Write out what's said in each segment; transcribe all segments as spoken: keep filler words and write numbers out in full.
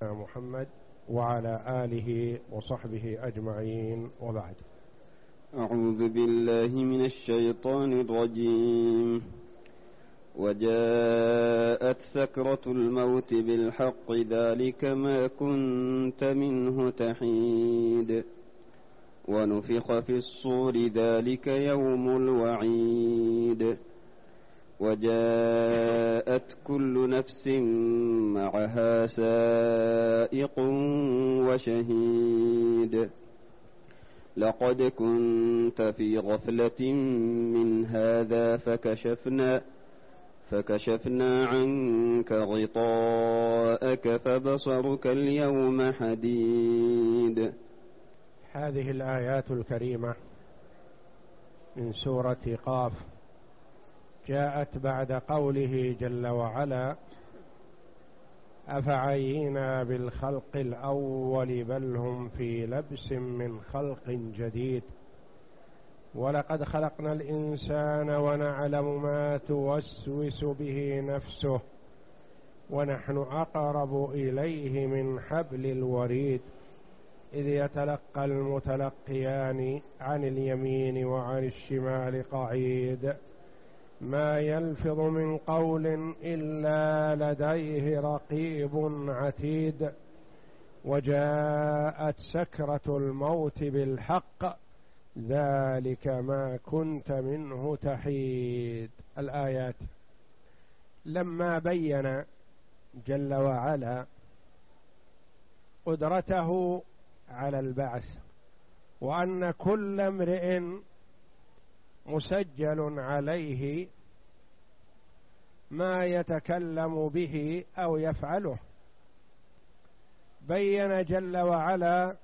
محمد وعلى آله وصحبه أجمعين، وبعد. أعوذ بالله من الشيطان الرجيم. وجاءت سكرة الموت بالحق ذلك ما كنت منه تحيد ونفخ في الصور ذلك يوم الوعيد وجاءت كل نفس معها سائق وشهيد لقد كنت في غفلة من هذا فكشفنا فكشفنا عنك غطاءك فبصرك اليوم حديد. هذه الآيات الكريمة من سورة قاف جاءت بعد قوله جل وعلا: أفعينا بالخلق الأول بل هم في لبس من خلق جديد ولقد خلقنا الإنسان ونعلم ما توسوس به نفسه ونحن أقرب إليه من حبل الوريد إذ يتلقى المتلقيان عن اليمين وعن الشمال قعيد ما يلفظ من قول إلا لديه رقيب عتيد وجاءت سكرة الموت بالحق ذلك ما كنت منه تحيد. الآيات لما بين جل وعلا قدرته على البعث وأن كل امرئ مسجل عليه ما يتكلم به أو يفعله، بين جل وعلا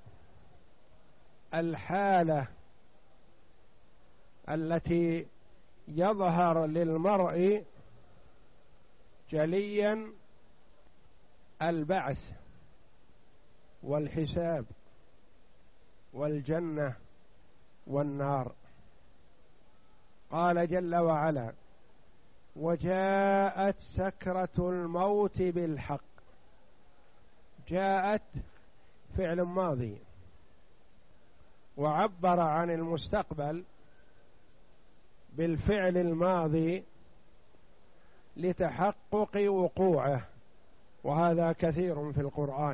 الحالة التي يظهر للمرء جليا البعث والحساب والجنة والنار. قال جل وعلا: وجاءت سكرة الموت بالحق. جاءت فعل ماضي وعبر عن المستقبل بالفعل الماضي لتحقق وقوعه، وهذا كثير في القرآن،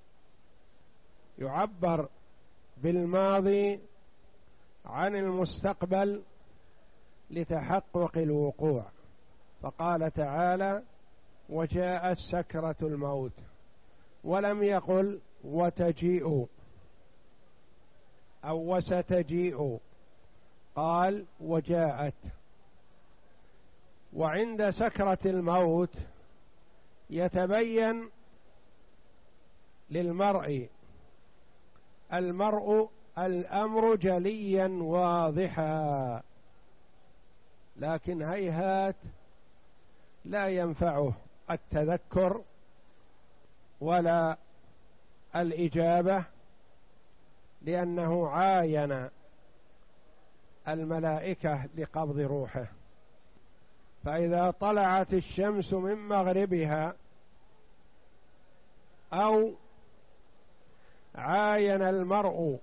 يعبر بالماضي عن المستقبل لتحقق الوقوع. فقال تعالى: وجاءت سكرة الموت، ولم يقل وتجيء أو وستجيء، قال وجاءت. وعند سكرة الموت يتبين للمرء المرء الأمر جليا واضحا، لكن هيهات لا ينفعه التذكر ولا الإجابة، لأنه عاين الملائكة لقبض روحه. فإذا طلعت الشمس من مغربها أو عاين المرء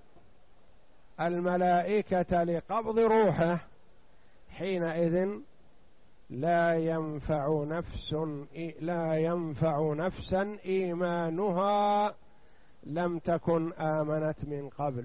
الملائكة لقبض روحه حينئذ لا ينفع نفس لا ينفع نفسا إيمانها لم تكن آمنت من قبل،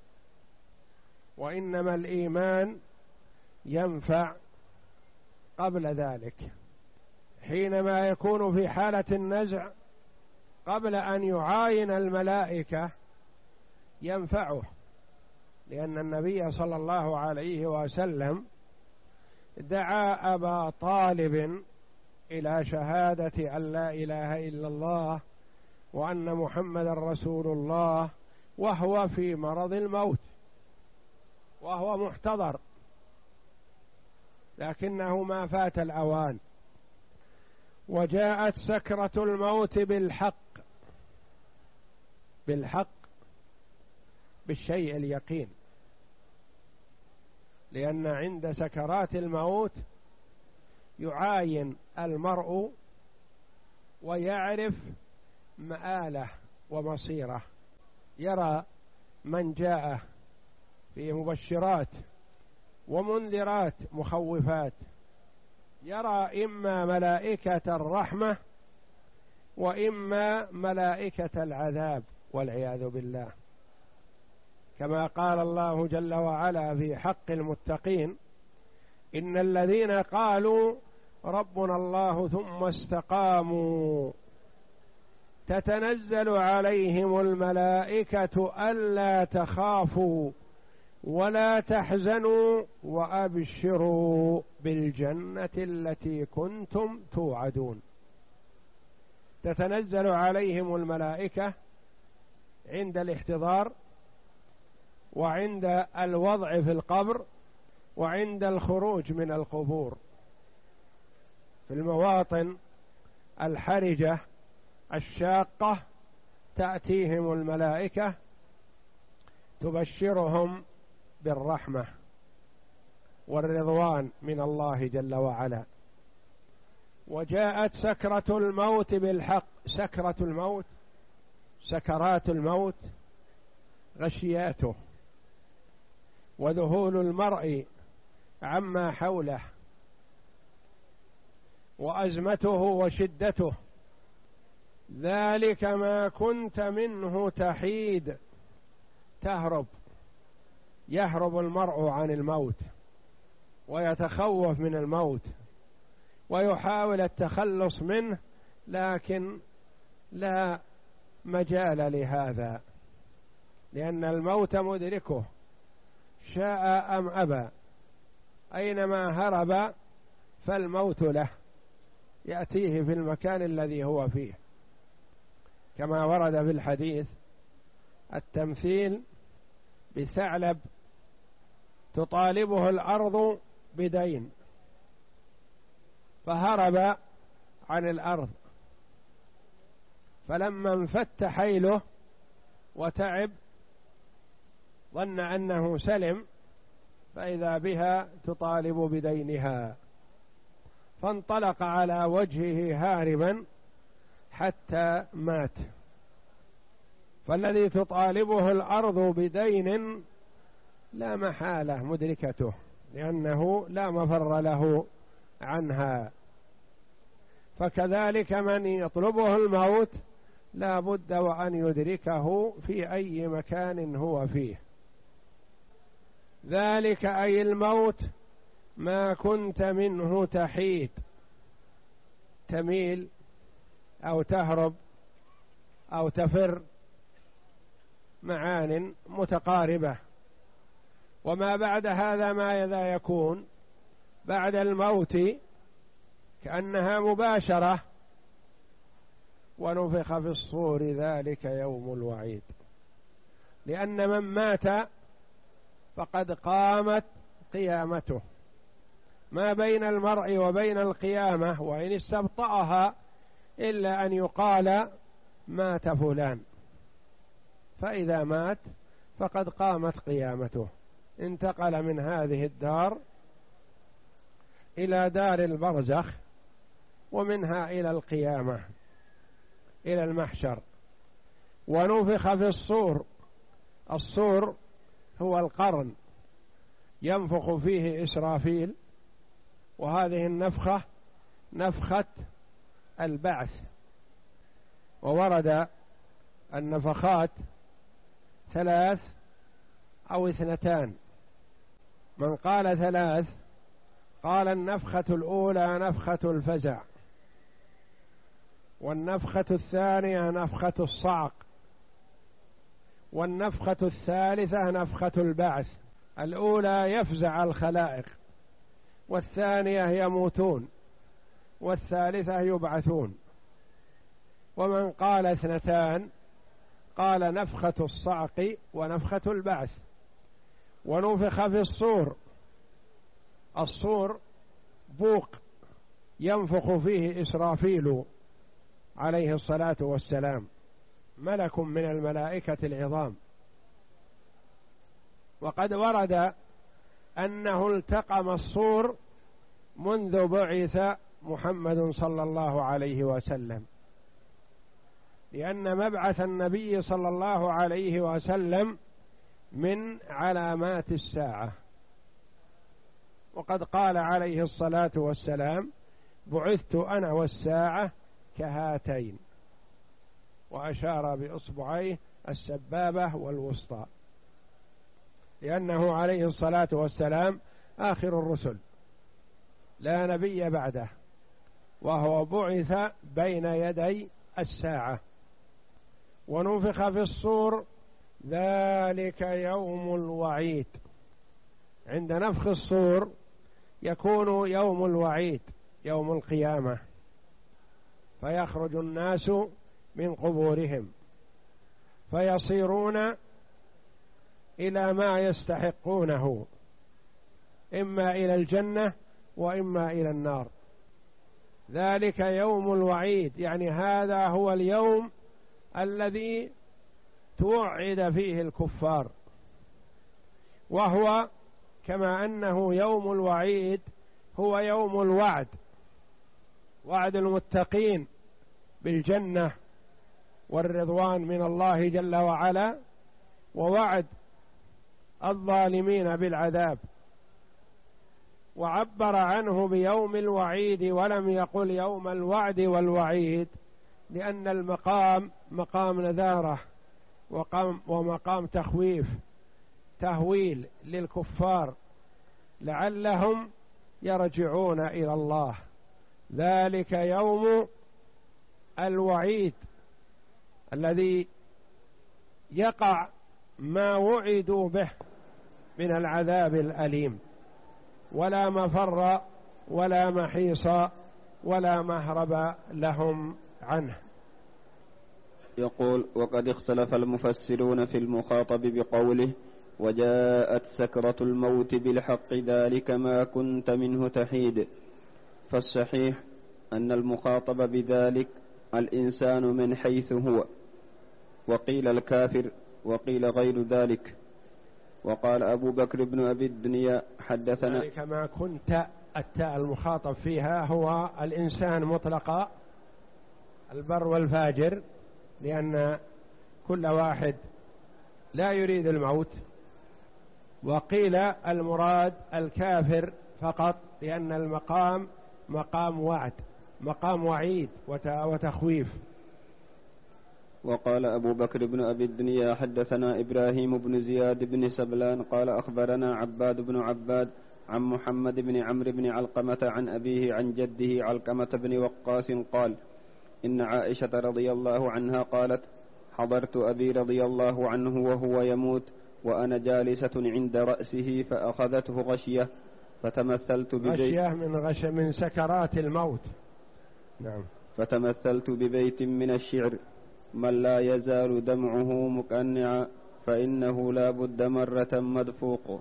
وإنما الإيمان ينفع قبل ذلك، حينما يكون في حالة النزع قبل أن يعاين الملائكة ينفعه، لأن النبي صلى الله عليه وسلم دعا أبا طالب إلى شهادة أن لا إله إلا الله وأن محمد رسول الله وهو في مرض الموت وهو محتضر، لكنه ما فات الأوان. وجاءت سكرة الموت بالحق، بالحق بالشيء اليقين، لأن عند سكرات الموت يعاين المرء ويعرف مآلة ومصيرة، يرى من جاء في مبشرات ومنذرات مخوفات، يرى إما ملائكة الرحمة وإما ملائكة العذاب والعياذ بالله، كما قال الله جل وعلا في حق المتقين: إن الذين قالوا ربنا الله ثم استقاموا تتنزل عليهم الملائكة ألا تخافوا ولا تحزنوا وأبشروا بالجنة التي كنتم توعدون. تتنزل عليهم الملائكة عند الاحتضار، وعند الوضع في القبر، وعند الخروج من القبور، في المواطن الحرجة الشاقة تأتيهم الملائكة تبشرهم بالرحمة والرضوان من الله جل وعلا. وجاءت سكرة الموت بالحق. سكرة الموت، سكرات الموت غشياته، وذهول المرء عما حوله، وأزمته وشدته. ذلك ما كنت منه تحيد. تهرب، يهرب المرء عن الموت ويتخوف من الموت ويحاول التخلص منه، لكن لا مجال لهذا، لأن الموت مدركه شاء أم أبى. أينما هرب فالموت له، يأتيه في المكان الذي هو فيه، كما ورد في الحديث التمثيل بثعلب تطالبه الأرض بدين، فهرب عن الأرض، فلما انفت حيله وتعب ظن أنه سلم، فإذا بها تطالب بدينها، فانطلق على وجهه هاربا حتى مات. فالذي تطالبه الأرض بدين لا محالة مدركته، لأنه لا مفر له عنها. فكذلك من يطلبه الموت لا بد وأن يدركه في أي مكان هو فيه. ذلك أي الموت ما كنت منه تحيد، تميل أو تهرب أو تفر، معان متقاربة. وما بعد هذا ماذا يكون بعد الموت؟ كأنها مباشرة. ونفخ في الصور ذلك يوم الوعيد، لأن من مات فقد قامت قيامته. ما بين المرء وبين القيامة وإن استبطأها إلا أن يقال مات فلان، فإذا مات فقد قامت قيامته، انتقل من هذه الدار إلى دار البرزخ، ومنها إلى القيامة، إلى المحشر. ونفخ في الصور. الصور هو القرن، ينفخ فيه إسرافيل، وهذه النفخة نفخة البعث. وورد النفخات ثلاث أو اثنتان. من قال ثلاث قال النفخة الأولى نفخة الفزع، والنفخة الثانية نفخة الصعق، والنفخة الثالثة نفخة البعث. الأولى يفزع الخلائق، والثانية يموتون، والثالثة يبعثون. ومن قال اثنتان قال نفخة الصعق ونفخة البعث. ونفخ في الصور. الصور بوق ينفخ فيه إسرافيل عليه الصلاة والسلام، ملك من الملائكة العظام. وقد ورد أنه التقم الصور منذ بعث محمد صلى الله عليه وسلم، لأن مبعث النبي صلى الله عليه وسلم من علامات الساعة، وقد قال عليه الصلاة والسلام: بعثت أنا والساعة كهاتين، وأشار بإصبعيه السبابة والوسطى، لأنه عليه الصلاة والسلام آخر الرسل لا نبي بعده، وهو بعث بين يدي الساعة. ونفخ في الصور ذلك يوم الوعيد. عند نفخ الصور يكون يوم الوعيد، يوم القيامة، فيخرج الناس من قبورهم فيصيرون إلى ما يستحقونه، إما إلى الجنة وإما إلى النار. ذلك يوم الوعيد، يعني هذا هو اليوم الذي توعد فيه الكفار، وهو كما أنه يوم الوعيد هو يوم الوعد، وعد المتقين بالجنة والرضوان من الله جل وعلا، ووعد الظالمين بالعذاب. وعبر عنه بيوم الوعيد ولم يقل يوم الوعد والوعيد، لأن المقام مقام نذارة ومقام تخويف تهويل للكفار لعلهم يرجعون إلى الله. ذلك يوم الوعيد الذي يقع ما وعدوا به من العذاب الأليم، ولا مفر ولا محيص ولا مهرب لهم عنه. يقول: وقد اختلف المفسرون في المخاطب بقوله: وجاءت سكرة الموت بالحق ذلك ما كنت منه تحيد. فالصحيح أن المخاطب بذلك الإنسان من حيث هو، وقيل الكافر، وقيل غير ذلك. وقال أبو بكر بن أبي الدنيا: حدثنا ذلك ما كنت، التاء المخاطب فيها هو الإنسان مطلقا، البر والفاجر، لأن كل واحد لا يريد الموت. وقيل المراد الكافر فقط، لأن المقام مقام وعد، مقام وعيد وتخويف. وقال أبو بكر بن أبي الدنيا: حدثنا إبراهيم بن زياد بن سبلان قال أخبرنا عباد بن عباد عن محمد بن عمرو بن علقمة عن أبيه عن جده علقمة بن وقاص قال: إن عائشة رضي الله عنها قالت: حضرت أبي رضي الله عنه وهو يموت وأنا جالسة عند رأسه فأخذته غشية فتمثلت ببيت غشية من غش من سكرات الموت. نعم. فتمثلت ببيت من الشعر: من لا يزال دمعه مقنعا فإنه لا بد مرة مدفوق.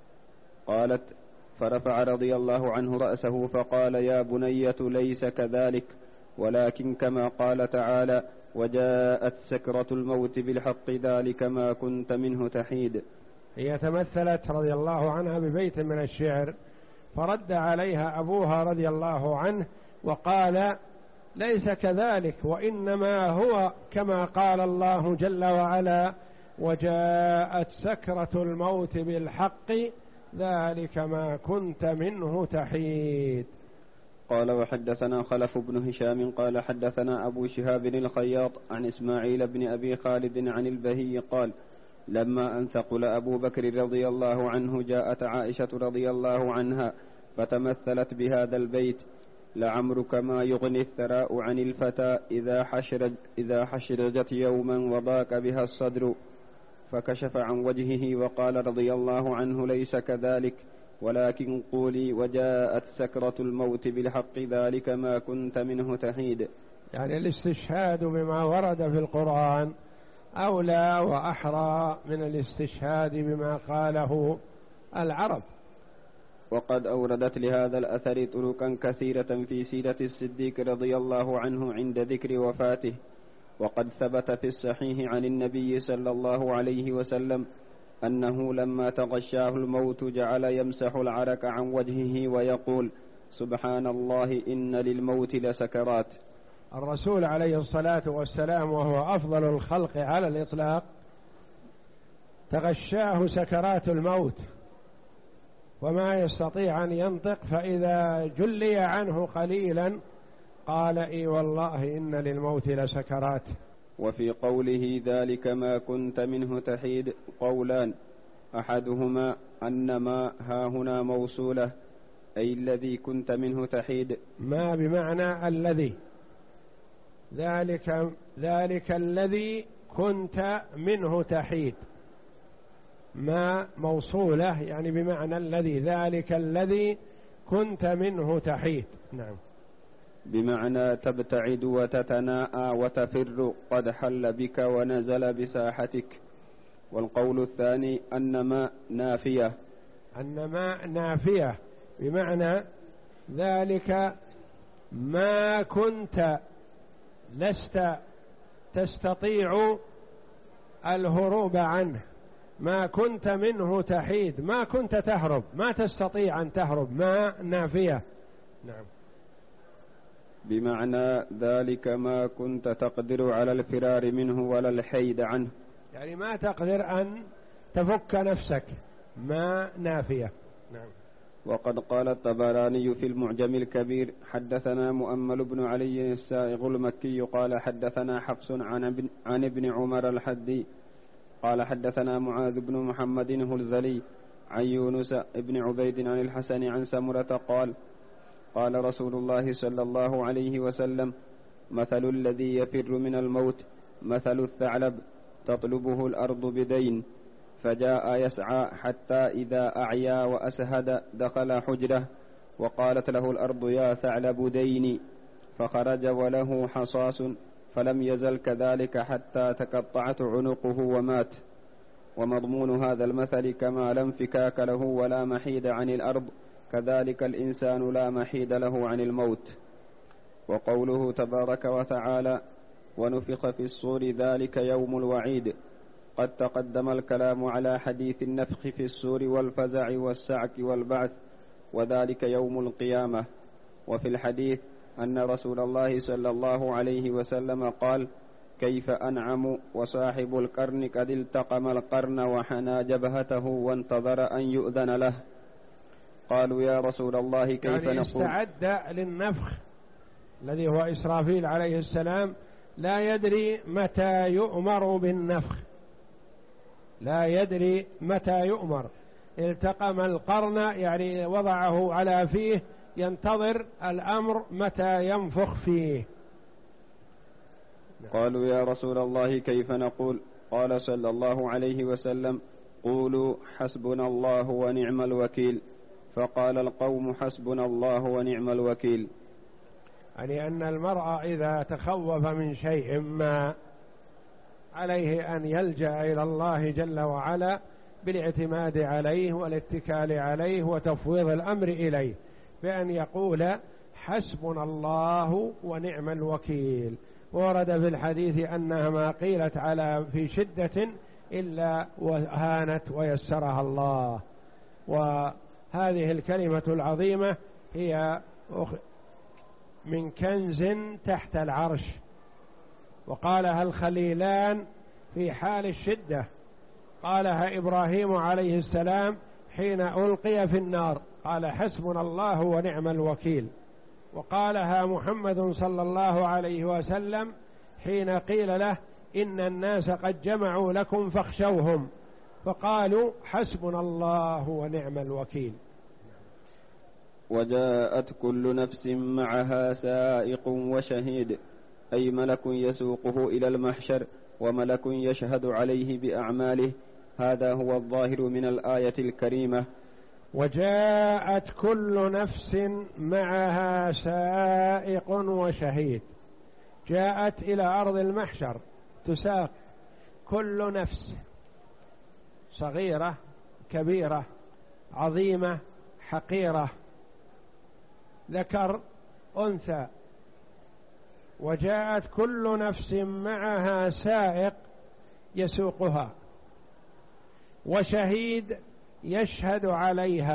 قالت: فرفع رضي الله عنه رأسه فقال: يا بنية ليس كذلك، ولكن كما قال تعالى: وجاءت سكرة الموت بالحق ذلك ما كنت منه تحيد. هي تمثلت رضي الله عنها ببيت من الشعر، فرد عليها أبوها رضي الله عنه وقال: ليس كذلك، وإنما هو كما قال الله جل وعلا: وجاءت سكرة الموت بالحق ذلك ما كنت منه تحيد. قال: وحدثنا خلف بن هشام قال حدثنا أبو شهاب الخياط عن إسماعيل بن أبي خالد عن البهي قال: لما أن ثقل أبو بكر رضي الله عنه جاءت عائشة رضي الله عنها فتمثلت بهذا البيت: لعمرك ما يغني الثراء عن الفتى إذا حشرج إذا حشرجت يوما وضاق بها الصدر. فكشف عن وجهه وقال رضي الله عنه: ليس كذلك، ولكن قولي: وجاءت سكرة الموت بالحق ذلك ما كنت منه تحيد. يعني الاستشهاد بما ورد في القرآن أولى وأحرى من الاستشهاد بما قاله العرب. وقد أوردت لهذا الأثر طرقا كثيرة في سيرة الصديق رضي الله عنه عند ذكر وفاته. وقد ثبت في الصحيح عن النبي صلى الله عليه وسلم أنه لما تغشاه الموت جعل يمسح العرق عن وجهه ويقول: سبحان الله إن للموت لسكرات. الرسول عليه الصلاة والسلام وهو أفضل الخلق على الإطلاق تغشاه سكرات الموت وما يستطيع أن ينطق، فإذا جلي عنه قليلا قال إي والله إن للموت لسكرات. وفي قوله ذلك ما كنت منه تحيد قولان، أحدهما أن ما ها هنا موصولة أي الذي كنت منه تحيد، ما بمعنى الذي، ذلك ذلك الذي كنت منه تحيد، ما موصولة يعني بمعنى الذي، ذلك الذي كنت منه تحيد. نعم، بمعنى تبتعد وتتناءى وتفر قد حل بك ونزل بساحتك. والقول الثاني أن ما نافية، أن ما نافية بمعنى ذلك ما كنت لست تستطيع الهروب عنه، ما كنت منه تحيد، ما كنت تهرب، ما تستطيع أن تهرب، ما نافية. نعم، بمعنى ذلك ما كنت تقدر على الفرار منه ولا الحيد عنه، يعني ما تقدر أن تفك نفسك، ما نافية. نعم. وقد قال الطبراني في المعجم الكبير حدثنا مؤمل بن علي السائغ المكي قال حدثنا حفص عن ابن, عن ابن عمر الحدي قال حدثنا معاذ بن محمد الهذلي عن يونس بن عبيد عن الحسن عن سمرة قال قال رسول الله صلى الله عليه وسلم مثل الذي يفر من الموت مثل الثعلب تطلبه الأرض بدين فجاء يسعى حتى إذا أعيا وأسهد دخل حجره وقالت له الأرض يا ثعلب ديني فخرج وله حصاص فلم يزل كذلك حتى تقطعت عنقه ومات. ومضمون هذا المثل كما لا انفكاك له ولا محيد عن الأرض كذلك الإنسان لا محيد له عن الموت. وقوله تبارك وتعالى ونفخ في الصور ذلك يوم الوعيد قد تقدم الكلام على حديث النفخ في الصور والفزع والسعك والبعث وذلك يوم القيامة. وفي الحديث أن رسول الله صلى الله عليه وسلم قال كيف أنعم وصاحب القرن قد التقم القرن وحنى جبهته وانتظر أن يؤذن له. قالوا يا رسول الله كيف يعني نقول؟ استعد للنفخ الذي هو إسرافيل عليه السلام، لا يدري متى يؤمر بالنفخ، لا يدري متى يؤمر. التقم القرن يعني وضعه على فيه ينتظر الأمر متى ينفخ فيه. قالوا يا رسول الله كيف نقول؟ قال صلى الله عليه وسلم قولوا حسبنا الله ونعم الوكيل. فقال القوم حسبنا الله ونعم الوكيل. يعني أن المرء إذا تخوف من شيء ما عليه أن يلجأ إلى الله جل وعلا بالاعتماد عليه والاتكال عليه وتفويض الأمر إليه، بأن يقول حسبنا الله ونعم الوكيل. ورد في الحديث أنها ما قيلت على في شدة إلا وهانت ويسرها الله. وهذه الكلمة العظيمة هي من كنز تحت العرش، وقالها الخليلان في حال الشدة، قالها إبراهيم عليه السلام حين ألقي في النار قال حسبنا الله ونعم الوكيل، وقالها محمد صلى الله عليه وسلم حين قيل له إن الناس قد جمعوا لكم فاخشوهم فقالوا حسبنا الله ونعم الوكيل. وجاءت كل نفس معها سائق وشهيد، أي ملك يسوقه إلى المحشر وملك يشهد عليه بأعماله. هذا هو الظاهر من الآية الكريمة. وجاءت كل نفس معها سائق وشهيد، جاءت إلى أرض المحشر تساق كل نفس، صغيرة كبيرة عظيمة حقيرة، ذكر أنثى. وجاءت كل نفس معها سائق يسوقها وشهيد يشهد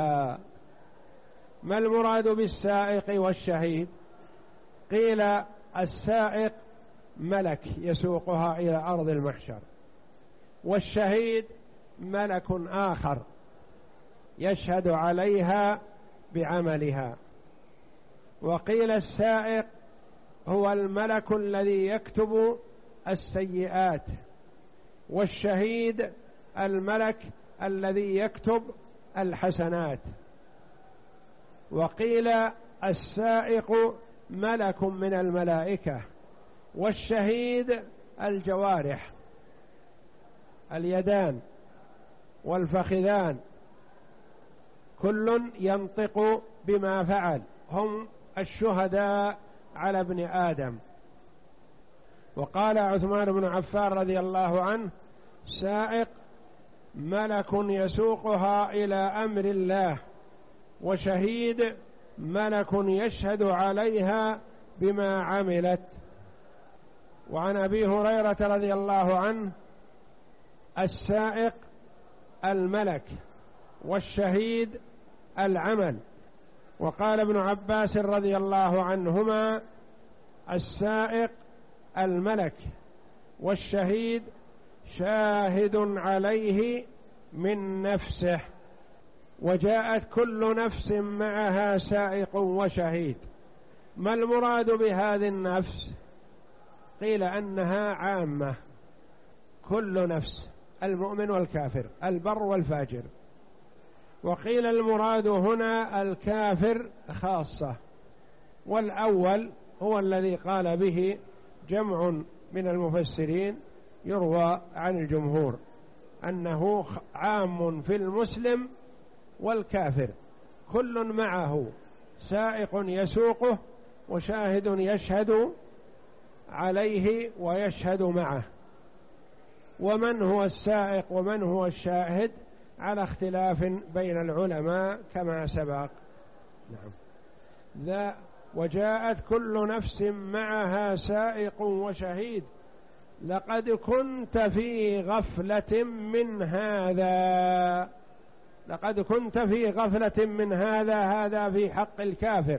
عليها. ما المراد بالسائق والشهيد؟ قيل السائق ملك يسوقها إلى أرض المحشر، والشهيد ملك آخر يشهد عليها بعملها. وقيل السائق هو الملك الذي يكتب السيئات، والشهيد الملك الذي يكتب الحسنات. وقيل السائق ملك من الملائكة، والشهيد الجوارح، اليدان والفخذان، كل ينطق بما فعل، هم الشهداء على ابن آدم. وقال عثمان بن عفان رضي الله عنه: سائق ملك يسوقها إلى أمر الله، وشهيد ملك يشهد عليها بما عملت. وعن أبي هريرة رضي الله عنه: السائق الملك، والشهيد العمل. وقال ابن عباس رضي الله عنهما: السائق الملك، والشهيد شاهد عليه من نفسه. وجاءت كل نفس معها سائق وشهيد. ما المراد بهذه النفس؟ قيل أنها عامة، كل نفس، المؤمن والكافر، البر والفاجر. وقيل المراد هنا الكافر خاصة، والأول هو الذي قال به جمع من المفسرين يروى عن الجمهور، أنه عام في المسلم والكافر، كل معه سائق يسوقه وشاهد يشهد عليه ويشهد معه. ومن هو السائق ومن هو الشاهد على اختلاف بين العلماء كما سبق. نعم. ذا وجاءت كل نفس معها سائق وشهيد. لقد كنت في غفلة من هذا، لقد كنت في غفلة من هذا، هذا في حق الكافر،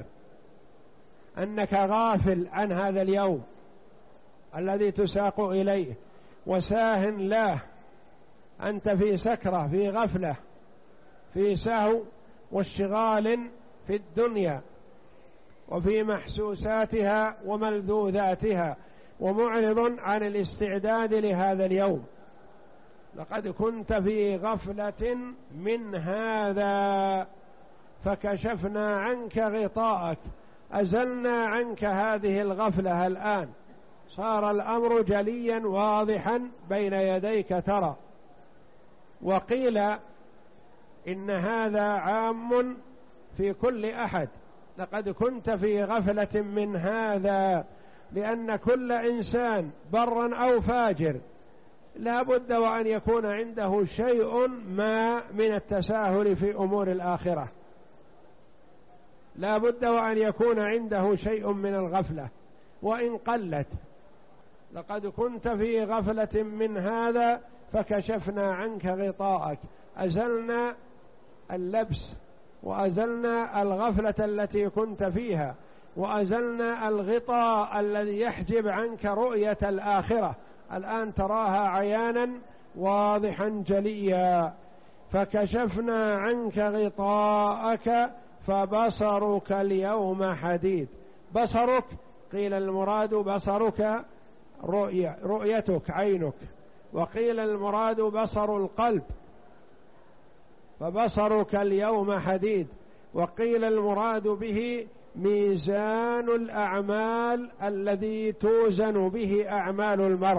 أنك غافل عن هذا اليوم الذي تساق إليه وساه له. أنت في سكرة، في غفلة، في سهو واشتغال في الدنيا وفي محسوساتها وملذوذاتها، ومعرض عن الاستعداد لهذا اليوم. لقد كنت في غفلة من هذا فكشفنا عنك غطاءك، أزلنا عنك هذه الغفلة. الآن صار الأمر جليا واضحا بين يديك ترى. وقيل إن هذا عام في كل أحد. لقد كنت في غفلة من هذا، لأن كل إنسان برا أو فاجر لا بد وأن يكون عنده شيء ما من التساهل في أمور الآخرة، لا بد وأن يكون عنده شيء من الغفلة وإن قلت. لقد كنت في غفلة من هذا فكشفنا عنك غطاءك، أزلنا اللبس وأزلنا الغفلة التي كنت فيها، وأزلنا الغطاء الذي يحجب عنك رؤية الآخرة. الآن تراها عيانا واضحا جليا. فكشفنا عنك غطاءك فبصرك اليوم حديد. بصرك قيل المراد بصرك رؤية رؤيتك عينك، وقيل المراد بصر القلب فبصرك اليوم حديد، وقيل المراد به ميزان الأعمال الذي توزن به أعمال المرء.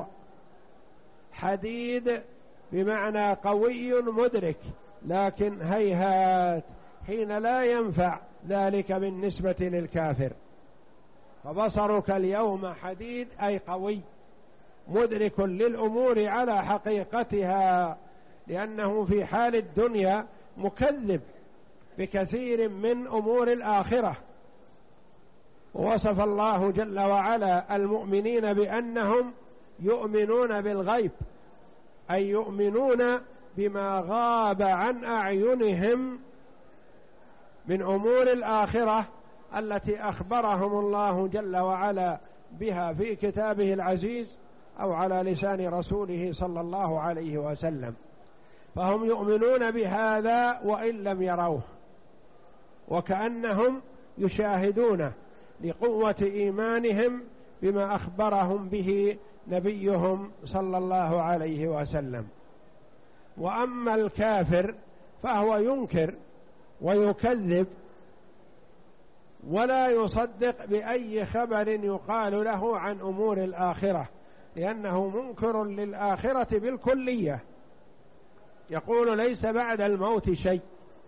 حديد بمعنى قوي مدرك، لكن هيهات حين لا ينفع ذلك بالنسبة للكافر. فبصرك اليوم حديد أي قوي مدرك للأمور على حقيقتها، لأنه في حال الدنيا مكذب بكثير من أمور الآخرة. ووصف الله جل وعلا المؤمنين بأنهم يؤمنون بالغيب، أي يؤمنون بما غاب عن أعينهم من أمور الآخرة التي أخبرهم الله جل وعلا بها في كتابه العزيز أو على لسان رسوله صلى الله عليه وسلم، فهم يؤمنون بهذا وإن لم يروه، وكأنهم يشاهدونه لقوة إيمانهم بما أخبرهم به نبيهم صلى الله عليه وسلم. وأما الكافر فهو ينكر ويكذب ولا يصدق بأي خبر يقال له عن أمور الآخرة، لأنه منكر للآخرة بالكلية، يقول ليس بعد الموت شيء.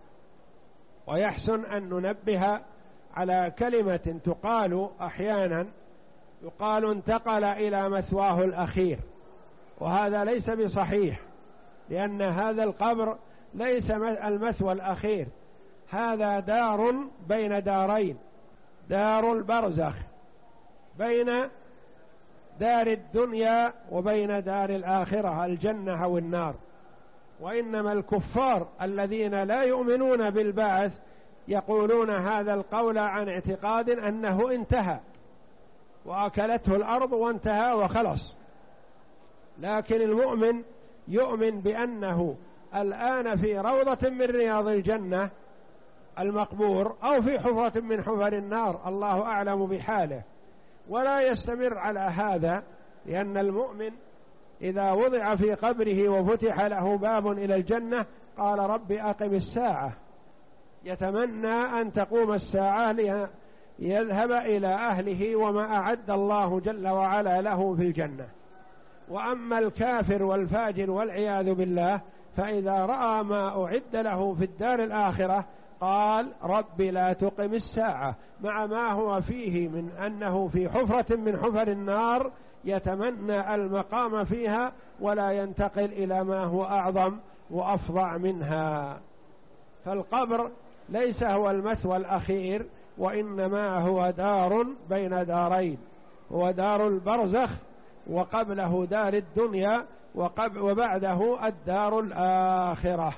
ويحسن أن ننبه على كلمة تقال أحيانا، يقال انتقل إلى مثواه الأخير، وهذا ليس بصحيح، لأن هذا القبر ليس المثوى الأخير، هذا دار بين دارين، دار البرزخ بين دار الدنيا وبين دار الآخرة الجنة أو النار. وإنما الكفار الذين لا يؤمنون بالبعث يقولون هذا القول عن اعتقاد أنه انتهى وأكلته الأرض وانتهى وخلص، لكن المؤمن يؤمن بأنه الآن في روضة من رياض الجنة المقبور أو في حفرة من حفر النار، الله أعلم بحاله، ولا يستمر على هذا، لأن المؤمن إذا وضع في قبره وفتح له باب إلى الجنة قال رب أقم الساعة، يتمنى أن تقوم الساعة ليذهب إلى أهله وما أعد الله جل وعلا له في الجنة. وأما الكافر والفاجر والعياذ بالله فإذا رأى ما أعد له في الدار الآخرة قال رب لا تقم الساعة، مع ما هو فيه من أنه في حفرة من حفر النار يتمنى المقام فيها ولا ينتقل إلى ما هو أعظم وأفظع منها. فالقبر ليس هو المثوى الأخير، وإنما هو دار بين دارين، هو دار البرزخ وقبله دار الدنيا وبعده الدار الآخرة.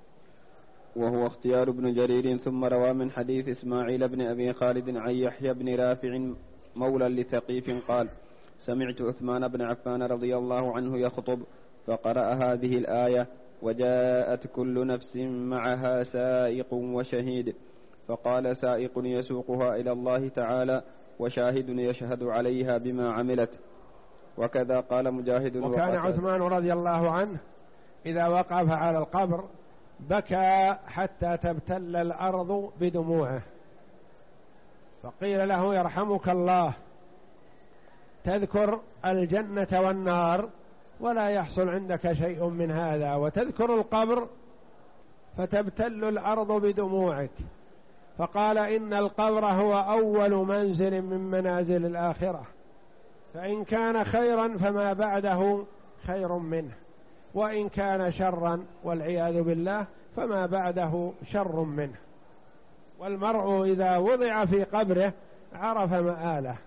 وهو اختيار ابن جرير. ثم روى من حديث إسماعيل بن أبي خالد عن يحيى بن رافع مولى لثقيف قال سمعت عثمان بن عفان رضي الله عنه يخطب فقرأ هذه الآية وجاءت كل نفس معها سائق وشهيد، فقال سائق يسوقها إلى الله تعالى وشاهد يشهد عليها بما عملت. وكذا قال مجاهد. وكان عثمان رضي الله عنه إذا وقف على القبر بكى حتى تبتل الأرض بدموعه، فقيل له يرحمك الله تذكر الجنة والنار ولا يحصل عندك شيء من هذا، وتذكر القبر فتبتل الأرض بدموعك. فقال إن القبر هو أول منزل من منازل الآخرة، فإن كان خيرا فما بعده خير منه، وإن كان شرا والعياذ بالله فما بعده شر منه. والمرء إذا وضع في قبره عرف مآله،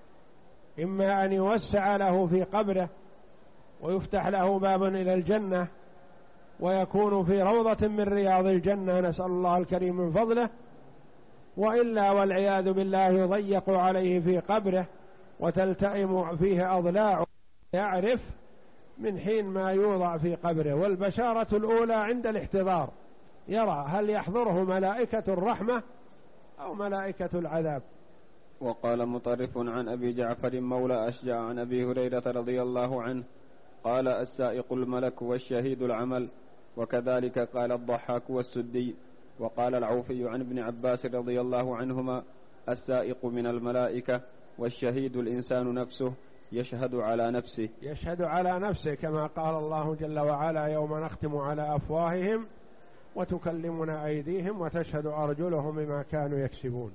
إما أن يوسع له في قبره ويفتح له باب إلى الجنة ويكون في روضة من رياض الجنة، نسأل الله الكريم من فضله، وإلا والعياذ بالله يضيق عليه في قبره وتلتئم فيه أضلاعه، يعرف من حين ما يوضع في قبره. والبشارة الأولى عند الاحتضار، يرى هل يحضره ملائكة الرحمة أو ملائكة العذاب. وقال مطرف عن أبي جعفر مولى أشجع عن أبي هريرة رضي الله عنه قال السائق الملك والشهيد العمل. وكذلك قال الضحاك والسدي. وقال العوفي عن ابن عباس رضي الله عنهما السائق من الملائكة والشهيد الإنسان نفسه يشهد على نفسه يشهد على نفسه كما قال الله جل وعلا يوم نختم على أفواههم وتكلمنا أيديهم وتشهد أرجلهم بما كانوا يكسبون.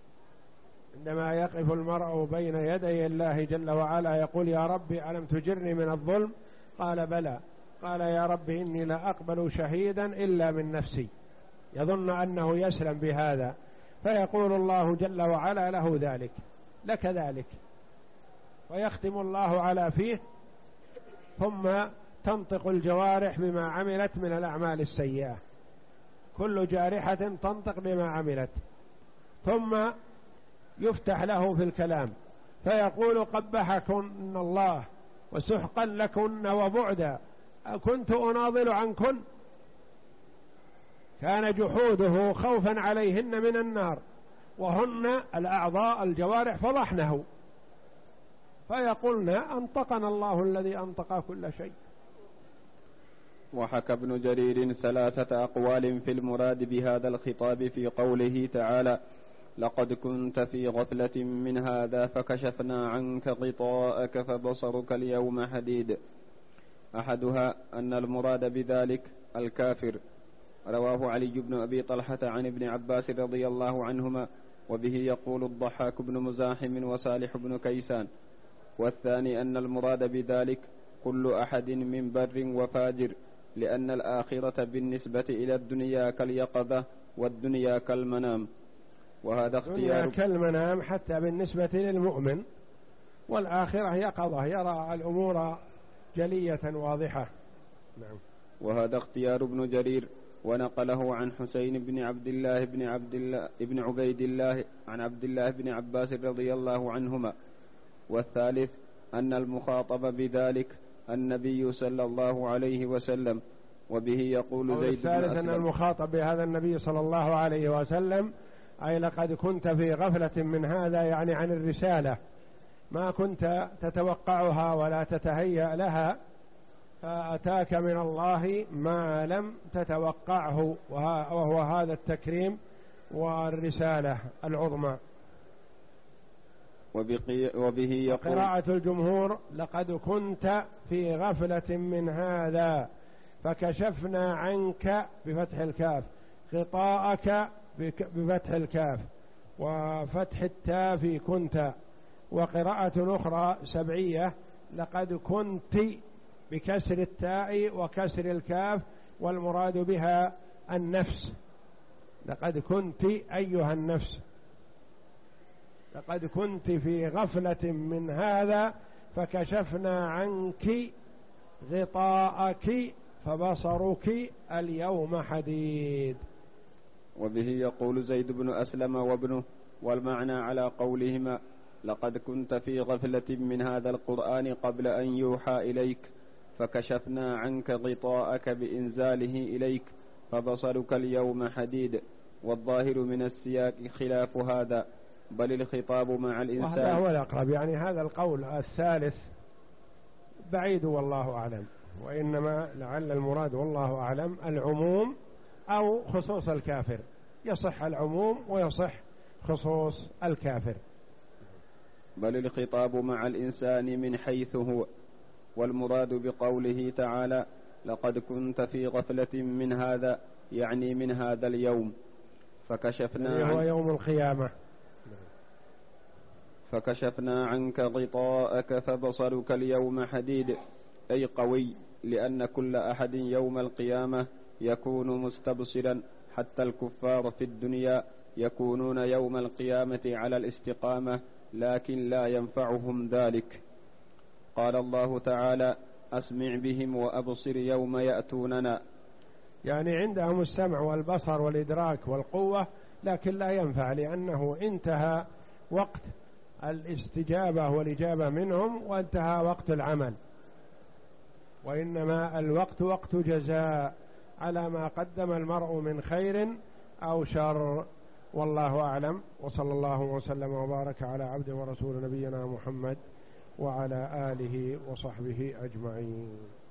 عندما يقف المرء بين يدي الله جل وعلا يقول يا ربي ألم تجرني من الظلم؟ قال بلى. قال يا ربي إني لا أقبل شهيدا إلا من نفسي، يظن أنه يسلم بهذا، فيقول الله جل وعلا له ذلك لك ذلك، ويختم الله على فيه، ثم تنطق الجوارح بما عملت من الأعمال السيئة، كل جارحة تنطق بما عملت، ثم يفتح له في الكلام فيقول قبحكن الله وسحقا لكن وبعدا كنت أناضل عنكن. كان جحوده خوفا عليهن من النار، وهن الأعضاء الجوارح فضحنه، فيقولنا أنطقنا الله الذي أنطق كل شيء. وحكى ابن جرير ثلاثة أقوال في المراد بهذا الخطاب في قوله تعالى: لقد كنت في غفلة من هذا فكشفنا عنك غطاءك فبصرك اليوم حديد. أحدها أن المراد بذلك الكافر، رواه علي بن أبي طلحة عن ابن عباس رضي الله عنهما، وبه يقول الضحاك بن مزاحم وصالح بن كيسان. والثاني أن المراد بذلك كل أحد من بر وفاجر، لأن الآخرة بالنسبة إلى الدنيا كاليقظة والدنيا كالمنام، وهذا اختيار كالمنام حتى بالنسبة للمؤمن، والآخرة يقظة يرى الأمور جلية واضحة. نعم. وهذا اختيار ابن جرير، ونقله عن حسين بن عبد الله بن عبد الله ابن عبيد الله عن عبد الله بن عباس رضي الله عنهما. والثالث أن المخاطب بذلك النبي صلى الله عليه وسلم، وبه يقول زيد بن أسلم. الثالث أن المخاطب بهذا النبي صلى الله عليه وسلم، أي لقد كنت في غفلة من هذا، يعني عن الرسالة، ما كنت تتوقعها ولا تتهيأ لها، فأتاك من الله ما لم تتوقعه، وهو هذا التكريم والرسالة العظمى. وبه يقول قراءة الجمهور: لقد كنت في غفلة من هذا فكشفنا عنك بفتح الكاف، غطاءك بفتح الكاف وفتح التاء في كنت. وقراءة أخرى سبعية: لقد كنت بكسر التاء وكسر الكاف، والمراد بها النفس. لقد كنت أيها النفس، لقد كنت في غفلة من هذا فكشفنا عنك غطاءك فبصرك اليوم حديد. وبه يقول زيد بن أسلم وابنه، والمعنى على قولهما: لقد كنت في غفلة من هذا القرآن قبل أن يوحى إليك فكشفنا عنك غطاءك بإنزاله إليك فبصرك اليوم حديد. والظاهر من السياق خلاف هذا، بل الخطاب مع الإنسان. وهذا هو الأقرب، يعني هذا القول الثالث بعيد والله أعلم، وإنما لعل المراد والله أعلم العموم أو خصوص الكافر، يصح العموم ويصح خصوص الكافر. بل الخطاب مع الإنسان من حيث هو، والمراد بقوله تعالى: لقد كنت في غفلة من هذا، يعني من هذا اليوم. فكشفنا يعني هو يوم القيامة. فكشفنا عنك غطاءك فبصرك اليوم حديد، أي قوي، لأن كل أحد يوم القيامة يكون مستبصرا، حتى الكفار في الدنيا يكونون يوم القيامة على الاستقامة، لكن لا ينفعهم ذلك. قال الله تعالى: أسمع بهم وأبصر يوم يأتوننا، يعني عندهم السمع والبصر والإدراك والقوة، لكن لا ينفع، لأنه انتهى وقت الاستجابة والإجابة منهم، وانتهى وقت العمل، وإنما الوقت وقت جزاء على ما قدم المرء من خير أو شر، والله أعلم. وصلى الله وسلم وبارك على عبد ورسول نبينا محمد وعلى آله وصحبه أجمعين.